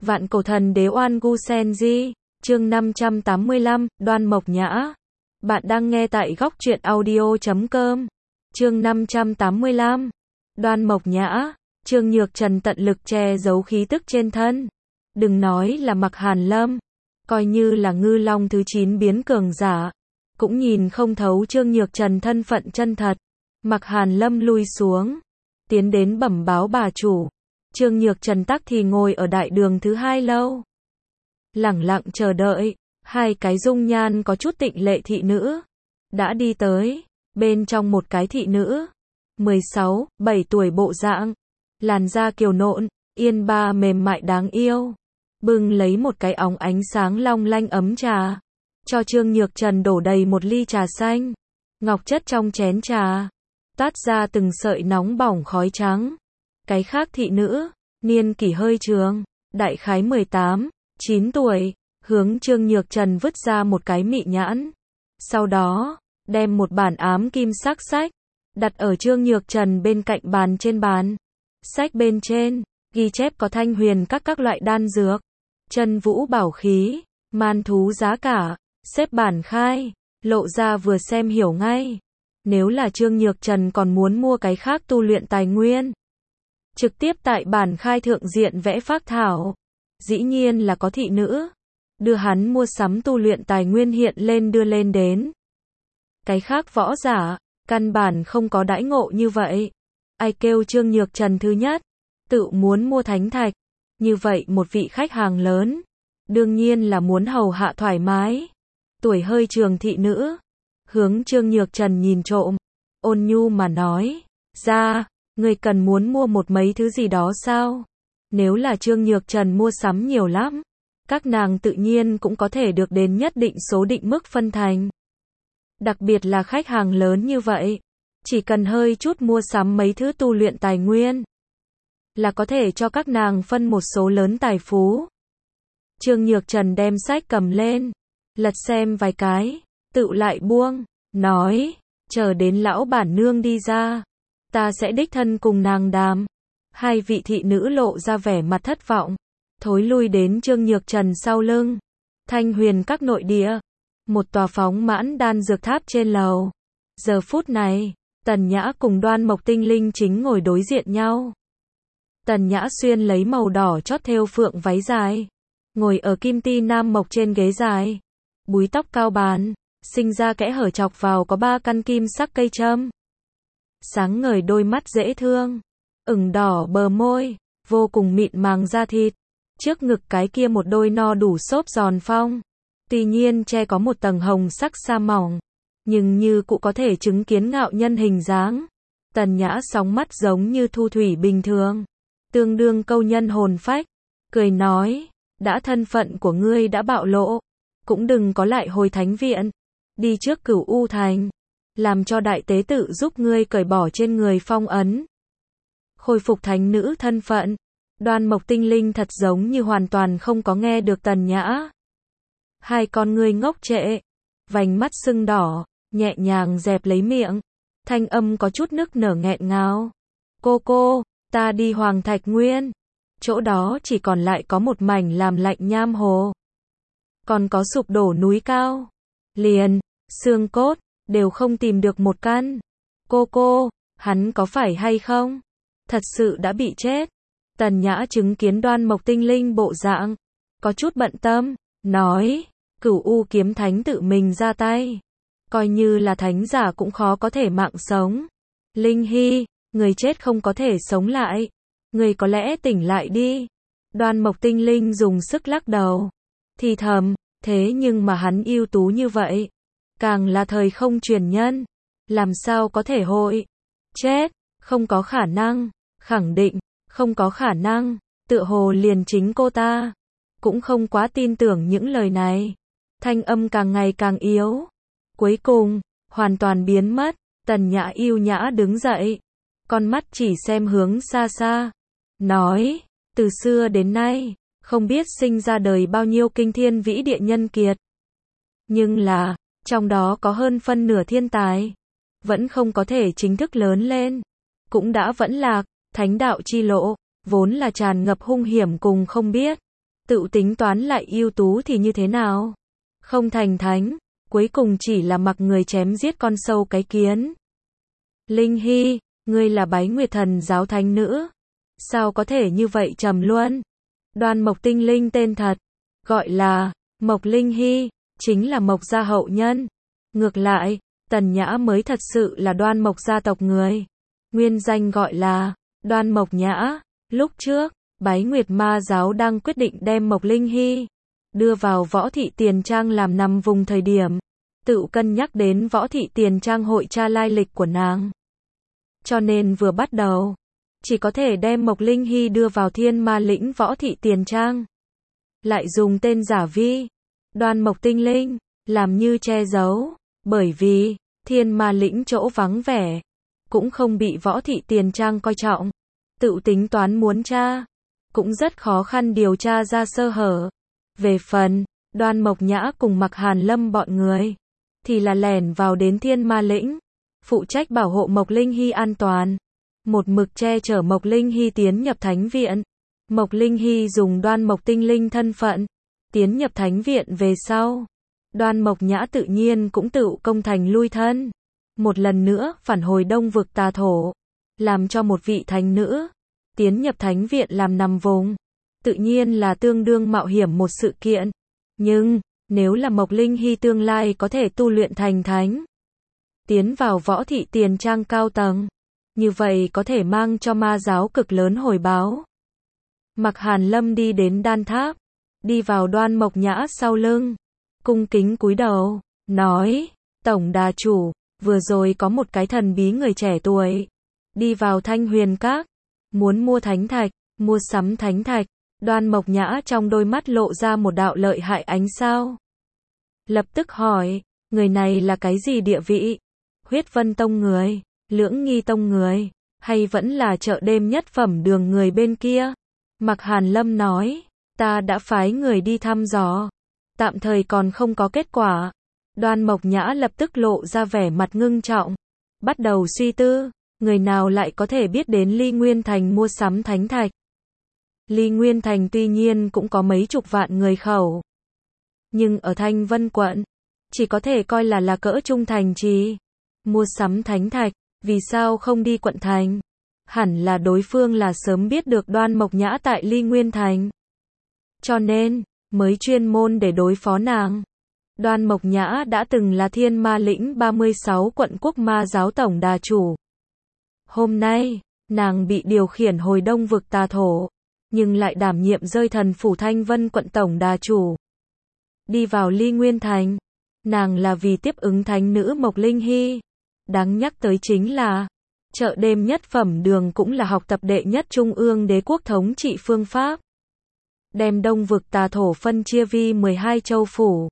Vạn cổ thần đế Oan Gu Senji, chương 585, Đoan Mộc Nhã. Bạn đang nghe tại góc truyện audio.com. Chương 585, Đoan Mộc Nhã. Trương Nhược Trần tận lực che giấu khí tức trên thân. Đừng nói là Mặc Hàn Lâm, coi như là Ngư Long thứ 9 biến cường giả, cũng nhìn không thấu Trương Nhược Trần thân phận chân thật. Mặc Hàn Lâm lui xuống, tiến đến bẩm báo bà chủ. Trương Nhược Trần tắc thì ngồi ở đại đường thứ 2 lâu, lẳng lặng chờ đợi. Hai cái dung nhan có chút tịnh lệ thị nữ đã đi tới. Bên trong một cái thị nữ 16, 7 tuổi bộ dạng, làn da kiều nộn, yên ba mềm mại đáng yêu, bưng lấy một cái óng ánh sáng long lanh ấm trà, cho Trương Nhược Trần đổ đầy một ly trà xanh. Ngọc chất trong chén trà toát ra từng sợi nóng bỏng khói trắng. Cái khác thị nữ, niên kỷ hơi trường, đại khái 18, 9 tuổi, hướng Trương Nhược Trần vứt ra một cái mị nhãn. Sau đó, đem một bản ám kim sắc sách, đặt ở Trương Nhược Trần bên cạnh bàn trên bàn. Sách bên trên, ghi chép có thanh huyền các loại đan dược, chân vũ bảo khí, man thú giá cả, xếp bản khai, lộ ra vừa xem hiểu ngay. Nếu là Trương Nhược Trần còn muốn mua cái khác tu luyện tài nguyên, trực tiếp tại bản khai thượng diện vẽ phác thảo. Dĩ nhiên là có thị nữ đưa hắn mua sắm tu luyện tài nguyên hiện lên đưa lên đến. Cái khác võ giả, căn bản không có đãi ngộ như vậy. Ai kêu Trương Nhược Trần thứ nhất, tự muốn mua thánh thạch. Như vậy một vị khách hàng lớn, đương nhiên là muốn hầu hạ thoải mái. Tuổi hơi trường thị nữ, hướng Trương Nhược Trần nhìn trộm, ôn nhu mà nói, ra, người cần muốn mua một mấy thứ gì đó sao? Nếu là Trương Nhược Trần mua sắm nhiều lắm, các nàng tự nhiên cũng có thể được đến nhất định số định mức phân thành. Đặc biệt là khách hàng lớn như vậy, chỉ cần hơi chút mua sắm mấy thứ tu luyện tài nguyên, là có thể cho các nàng phân một số lớn tài phú. Trương Nhược Trần đem sách cầm lên, lật xem vài cái, tự lại buông, nói, chờ đến lão bản nương đi ra, ta sẽ đích thân cùng nàng đàm. Hai vị thị nữ lộ ra vẻ mặt thất vọng, thối lui đến Trương Nhược Trần sau lưng. Thanh huyền các nội địa, một tòa phóng mãn đan dược tháp trên lầu. Giờ phút này, Tần Nhã cùng Đoan Mộc Tinh Linh chính ngồi đối diện nhau. Tần Nhã xuyên lấy màu đỏ chót thêu phượng váy dài, ngồi ở kim ti nam mộc trên ghế dài, búi tóc cao bàn, sinh ra kẽ hở chọc vào có 3 căn kim sắc cây châm. Sáng ngời đôi mắt dễ thương, ửng đỏ bờ môi, vô cùng mịn màng da thịt. Trước ngực cái kia một đôi no đủ xốp giòn phong, tuy nhiên che có một tầng hồng sắc sa mỏng, nhưng như cũng có thể chứng kiến ngạo nhân hình dáng. Tần Nhã sóng mắt giống như thu thủy bình thường, tương đương câu nhân hồn phách, cười nói, đã thân phận của ngươi đã bạo lộ, cũng đừng có lại hồi thánh viện, đi trước Cửu U Thành, làm cho đại tế tự giúp ngươi cởi bỏ trên người phong ấn, khôi phục thánh nữ thân phận. Đoan Mộc Tinh Linh thật giống như hoàn toàn không có nghe được Tần Nhã. Hai con ngươi ngốc trệ, vành mắt sưng đỏ, nhẹ nhàng dẹp lấy miệng, thanh âm có chút nức nở nghẹn ngào. Cô, ta đi Hoàng Thạch Nguyên. Chỗ đó chỉ còn lại có một mảnh làm lạnh nham hồ. Còn có sụp đổ núi cao, liền, xương cốt, đều không tìm được một căn. Cô, hắn có phải hay không? Thật sự đã bị chết. Tần Nhã chứng kiến Đoan Mộc Tinh Linh bộ dạng, có chút bận tâm, nói, Cửu U kiếm thánh tự mình ra tay, coi như là thánh giả cũng khó có thể mạng sống. Linh Hy, người chết không có thể sống lại, người có lẽ tỉnh lại đi. Đoan Mộc Tinh Linh dùng sức lắc đầu, thì thầm, thế nhưng mà hắn ưu tú như vậy, càng là thời không truyền nhân, làm sao có thể hội chết? Không có khả năng, khẳng định không có khả năng. Tựa hồ liền chính cô ta cũng không quá tin tưởng những lời này. Thanh âm càng ngày càng yếu, cuối cùng hoàn toàn biến mất. Tần Nhã yêu nhã đứng dậy, con mắt chỉ xem hướng xa xa, nói, từ xưa đến nay, không biết sinh ra đời bao nhiêu kinh thiên vĩ địa nhân kiệt, nhưng là, trong đó có hơn phân nửa thiên tài, vẫn không có thể chính thức lớn lên, cũng đã vẫn lạc. Thánh đạo chi lộ, vốn là tràn ngập hung hiểm cùng không biết. Tự tính toán lại ưu tú thì như thế nào? Không thành thánh, cuối cùng chỉ là mặc người chém giết con sâu cái kiến. Linh Hy, ngươi là Bái Nguyệt Thần giáo thánh nữ. Sao có thể như vậy trầm luân? Đoan Mộc Tinh Linh tên thật, gọi là Mộc Linh Hy, chính là Mộc gia hậu nhân. Ngược lại, Tần Nhã mới thật sự là Đoan Mộc gia tộc người. Nguyên danh gọi là Đoan Mộc Nhã. Lúc trước, Bái Nguyệt Ma giáo đang quyết định đem Mộc Linh Hy đưa vào Võ Thị Tiền Trang làm nằm vùng thời điểm, tự cân nhắc đến Võ Thị Tiền Trang hội tra lai lịch của nàng. Cho nên vừa bắt đầu, chỉ có thể đem Mộc Linh Hy đưa vào Thiên Ma lĩnh Võ Thị Tiền Trang. Lại dùng tên giả vi, Đoan Mộc Tinh Linh, làm như che giấu, bởi vì Thiên Ma lĩnh chỗ vắng vẻ, cũng không bị Võ Thị Tiền Trang coi trọng. Tự tính toán muốn tra, cũng rất khó khăn điều tra ra sơ hở. Về phần, Đoan Mộc Nhã cùng Mạc Hàn Lâm bọn người, thì là lẻn vào đến Thiên Ma lĩnh, phụ trách bảo hộ Mộc Linh Hy an toàn. Một mực che chở Mộc Linh Hy tiến nhập thánh viện. Mộc Linh Hy dùng Đoan Mộc Tinh Linh thân phận, tiến nhập thánh viện về sau. Đoan Mộc Nhã tự nhiên cũng tự công thành lui thân. Một lần nữa phản hồi Đông vực tà thổ, làm cho một vị thánh nữ tiến nhập thánh viện làm nằm vùng, tự nhiên là tương đương mạo hiểm một sự kiện. Nhưng, nếu là Mộc Linh Hy tương lai có thể tu luyện thành thánh, tiến vào Võ Thị Tiền Trang cao tầng, như vậy có thể mang cho ma giáo cực lớn hồi báo. Mạc Hàn Lâm đi đến đan tháp, đi vào Đoan Mộc Nhã sau lưng, cung kính cúi đầu, nói, Tổng đà chủ, vừa rồi có một cái thần bí người trẻ tuổi, đi vào Thanh Huyền Các, muốn mua thánh thạch, mua sắm thánh thạch. Đoan Mộc Nhã trong đôi mắt lộ ra một đạo lợi hại ánh sao. Lập tức hỏi, người này là cái gì địa vị? Huyết Vân Tông người, Lưỡng Nghi Tông người, hay vẫn là chợ đêm Nhất Phẩm Đường người bên kia? Mạc Hàn Lâm nói, ta đã phái người đi thăm dò, tạm thời còn không có kết quả. Đoan Mộc Nhã lập tức lộ ra vẻ mặt ngưng trọng, bắt đầu suy tư, người nào lại có thể biết đến Ly Nguyên Thành mua sắm thánh thạch. Ly Nguyên Thành tuy nhiên cũng có mấy chục vạn người khẩu, nhưng ở Thanh Vân quận, chỉ có thể coi là cỡ trung thành trì. Mua sắm thánh thạch, vì sao không đi quận thành? Hẳn là đối phương là sớm biết được Đoan Mộc Nhã tại Ly Nguyên Thành, cho nên, mới chuyên môn để đối phó nàng. Đoan Mộc Nhã đã từng là Thiên Ma lĩnh 36 quận quốc ma giáo tổng đà chủ. Hôm nay, nàng bị điều khiển hồi Đông vực tà thổ, nhưng lại đảm nhiệm rơi thần phủ Thanh Vân quận tổng đà chủ. Đi vào Ly Nguyên Thành, nàng là vì tiếp ứng thánh nữ Mộc Linh Hy. Đáng nhắc tới chính là, chợ đêm Nhất Phẩm Đường cũng là học tập đệ nhất trung ương đế quốc thống trị phương pháp. Đem Đông vực tà thổ phân chia vi 12 châu phủ.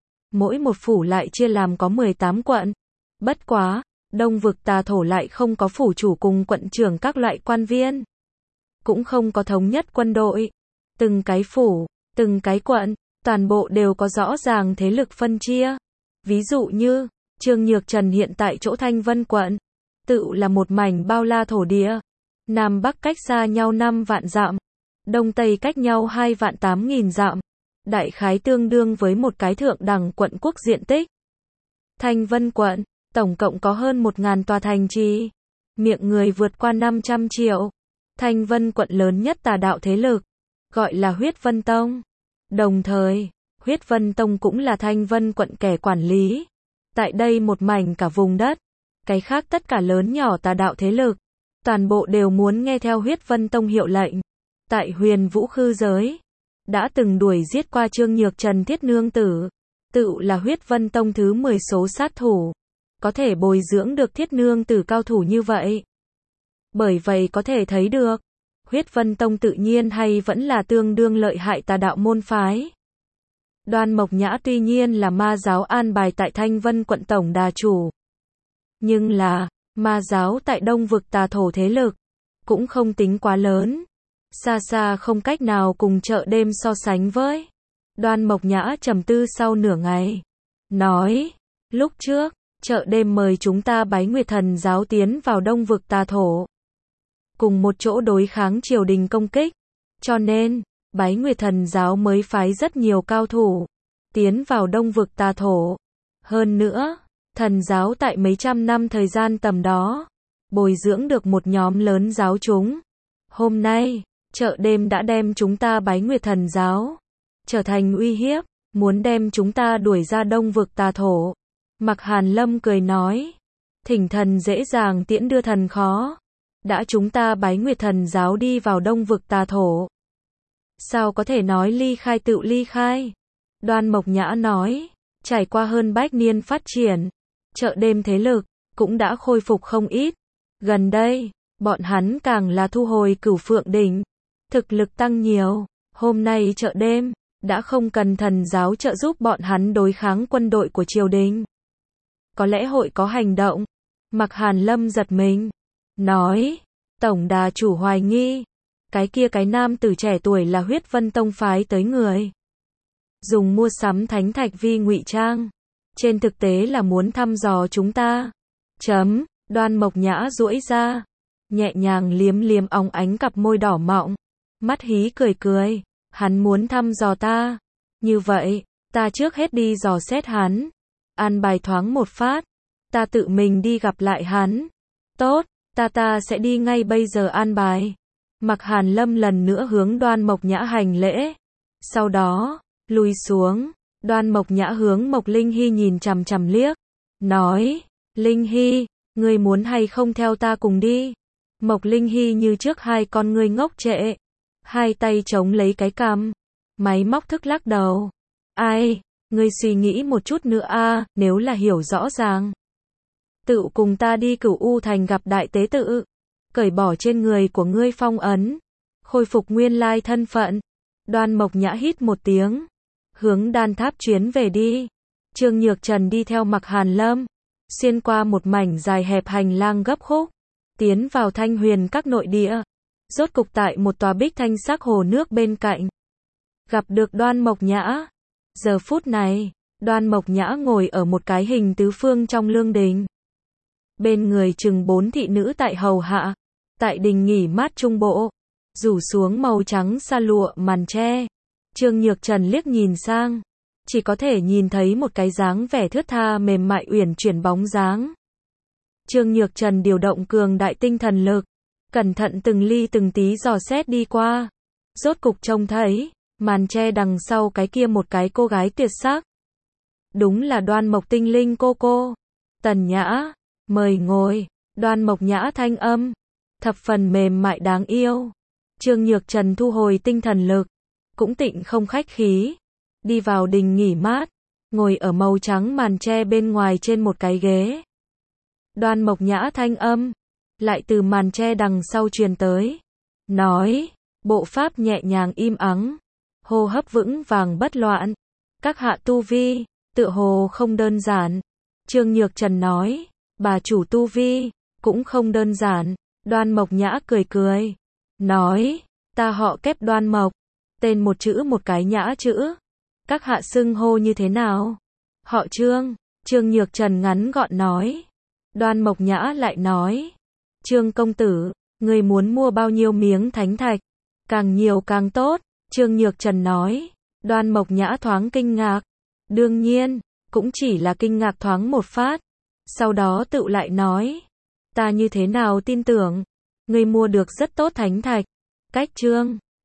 Mỗi một phủ lại chia làm có 18 quận. Bất quá, Đông vực tà thổ lại không có phủ chủ cùng quận trưởng các loại quan viên. Cũng không có thống nhất quân đội. Từng cái phủ, từng cái quận, toàn bộ đều có rõ ràng thế lực phân chia. Ví dụ như, Trương Nhược Trần hiện tại chỗ Thanh Vân quận, tự là một mảnh bao la thổ địa. Nam Bắc cách xa nhau 5 vạn dặm, Đông Tây cách nhau 2 vạn 8.000 dặm. Đại khái tương đương với một cái thượng đẳng quận quốc diện tích. Thanh Vân quận, tổng cộng có hơn 1.000 tòa thành trì, miệng người vượt qua 500 triệu. Thanh Vân quận lớn nhất tà đạo thế lực, gọi là Huyết Vân Tông. Đồng thời, Huyết Vân Tông cũng là Thanh Vân quận kẻ quản lý. Tại đây một mảnh cả vùng đất, cái khác tất cả lớn nhỏ tà đạo thế lực, toàn bộ đều muốn nghe theo Huyết Vân Tông hiệu lệnh. Tại Huyền Vũ Khư giới, đã từng đuổi giết qua Trương Nhược Trần Thiết Nương Tử, tự là Huyết Vân Tông thứ 10 số sát thủ, có thể bồi dưỡng được Thiết Nương Tử cao thủ như vậy. Bởi vậy có thể thấy được, Huyết Vân Tông tự nhiên hay vẫn là tương đương lợi hại tà đạo môn phái. Đoan Mộc Nhã tuy nhiên là ma giáo an bài tại Thanh Vân quận tổng đà chủ, nhưng là, ma giáo tại Đông vực tà thổ thế lực, cũng không tính quá lớn. Xa xa không cách nào cùng chợ đêm so sánh với. Đoan Mộc Nhã trầm tư sau nửa ngày, nói, lúc trước, chợ đêm mời chúng ta Bái Nguyệt Thần giáo tiến vào Đông vực tà thổ, cùng một chỗ đối kháng triều đình công kích, cho nên, Bái Nguyệt Thần giáo mới phái rất nhiều cao thủ tiến vào Đông vực tà thổ. Hơn nữa, thần giáo tại mấy trăm năm thời gian tầm đó, bồi dưỡng được một nhóm lớn giáo chúng. Hôm nay, chợ đêm đã đem chúng ta Bái Nguyệt Thần giáo trở thành uy hiếp, muốn đem chúng ta đuổi ra Đông vực tà thổ. Mạc Hàn Lâm cười nói, thỉnh thần dễ dàng tiễn đưa thần khó. Đã chúng ta Bái Nguyệt Thần giáo đi vào Đông vực tà thổ, sao có thể nói ly khai tự ly khai? Đoan Mộc Nhã nói, trải qua hơn bách niên phát triển, chợ đêm thế lực cũng đã khôi phục không ít. Gần đây, bọn hắn càng là thu hồi Cửu Phượng đỉnh, thực lực tăng nhiều. Hôm nay chợ đêm đã không cần thần giáo trợ giúp bọn hắn đối kháng quân đội của triều đình. Có lẽ hội có hành động. Mạc Hàn Lâm giật mình, nói, tổng đà chủ hoài nghi, cái nam tử trẻ tuổi là Huyết Vân Tông phái tới người. Dùng mua sắm thánh thạch vi ngụy trang. Trên thực tế là muốn thăm dò chúng ta. Đoan Mộc Nhã duỗi ra, nhẹ nhàng liếm liếm óng ánh cặp môi đỏ mọng. Mắt hí cười cười, hắn muốn thăm dò ta. Như vậy, ta trước hết đi dò xét hắn. An bài thoáng một phát, ta tự mình đi gặp lại hắn. Tốt, ta sẽ đi ngay bây giờ an bài. Mạc Hàn Lâm lần nữa hướng Đoan Mộc Nhã hành lễ. Sau đó, lùi xuống. Đoan Mộc Nhã hướng Mộc Linh Hy nhìn chằm chằm liếc, nói, Linh Hy, ngươi muốn hay không theo ta cùng đi? Mộc Linh Hy như trước hai con ngươi ngốc trệ, hai tay chống lấy cái cằm, máy móc thức lắc đầu. Ai, ngươi suy nghĩ một chút nữa a, nếu là hiểu rõ ràng. Tự cùng ta đi Cửu U Thành gặp đại tế tự, cởi bỏ trên người của ngươi phong ấn, khôi phục nguyên lai thân phận. Đoan Mộc Nhã hít một tiếng, hướng đan tháp chuyến về đi. Trương Nhược Trần đi theo Mạc Hàn Lâm, xuyên qua một mảnh dài hẹp hành lang gấp khúc, tiến vào Thanh Huyền các nội địa, rốt cục tại một tòa bích thanh sắc hồ nước bên cạnh, gặp được Đoan Mộc Nhã. Giờ phút này, Đoan Mộc Nhã ngồi ở một cái hình tứ phương trong lương đình. Bên người chừng 4 thị nữ tại hầu hạ, tại đình nghỉ mát trung bộ, rủ xuống màu trắng sa lụa màn tre. Trương Nhược Trần liếc nhìn sang, chỉ có thể nhìn thấy một cái dáng vẻ thướt tha mềm mại uyển chuyển bóng dáng. Trương Nhược Trần điều động cường đại tinh thần lực, cẩn thận từng ly từng tí dò xét đi qua. Rốt cục trông thấy, màn tre đằng sau cái kia một cái cô gái tuyệt sắc. Đúng là Đoan Mộc Tinh Linh cô. Tần Nhã, mời ngồi. Đoan Mộc Nhã thanh âm, thập phần mềm mại đáng yêu. Trương Nhược Trần thu hồi tinh thần lực, cũng tịnh không khách khí, đi vào đình nghỉ mát, ngồi ở màu trắng màn tre bên ngoài trên một cái ghế. Đoan Mộc Nhã thanh âm lại từ màn tre đằng sau truyền tới, nói, bộ pháp nhẹ nhàng im ắng, hô hấp vững vàng bất loạn, các hạ tu vi tựa hồ không đơn giản. Trương Nhược Trần nói, bà chủ tu vi cũng không đơn giản. Đoan Mộc Nhã cười cười, nói, ta họ Kép Đoan Mộc, tên một chữ một cái nhã chữ. Các hạ xưng hô như thế nào? Họ Trương. Trương Nhược Trần ngắn gọn nói. Đoan Mộc Nhã lại nói, Trương công tử, người muốn mua bao nhiêu miếng thánh thạch? Càng nhiều càng tốt. Trương Nhược Trần nói. Đoan Mộc Nhã thoáng kinh ngạc. Đương nhiên, cũng chỉ là kinh ngạc thoáng một phát. Sau đó tự lại nói, ta như thế nào tin tưởng, người mua được rất tốt thánh thạch. Cách Trương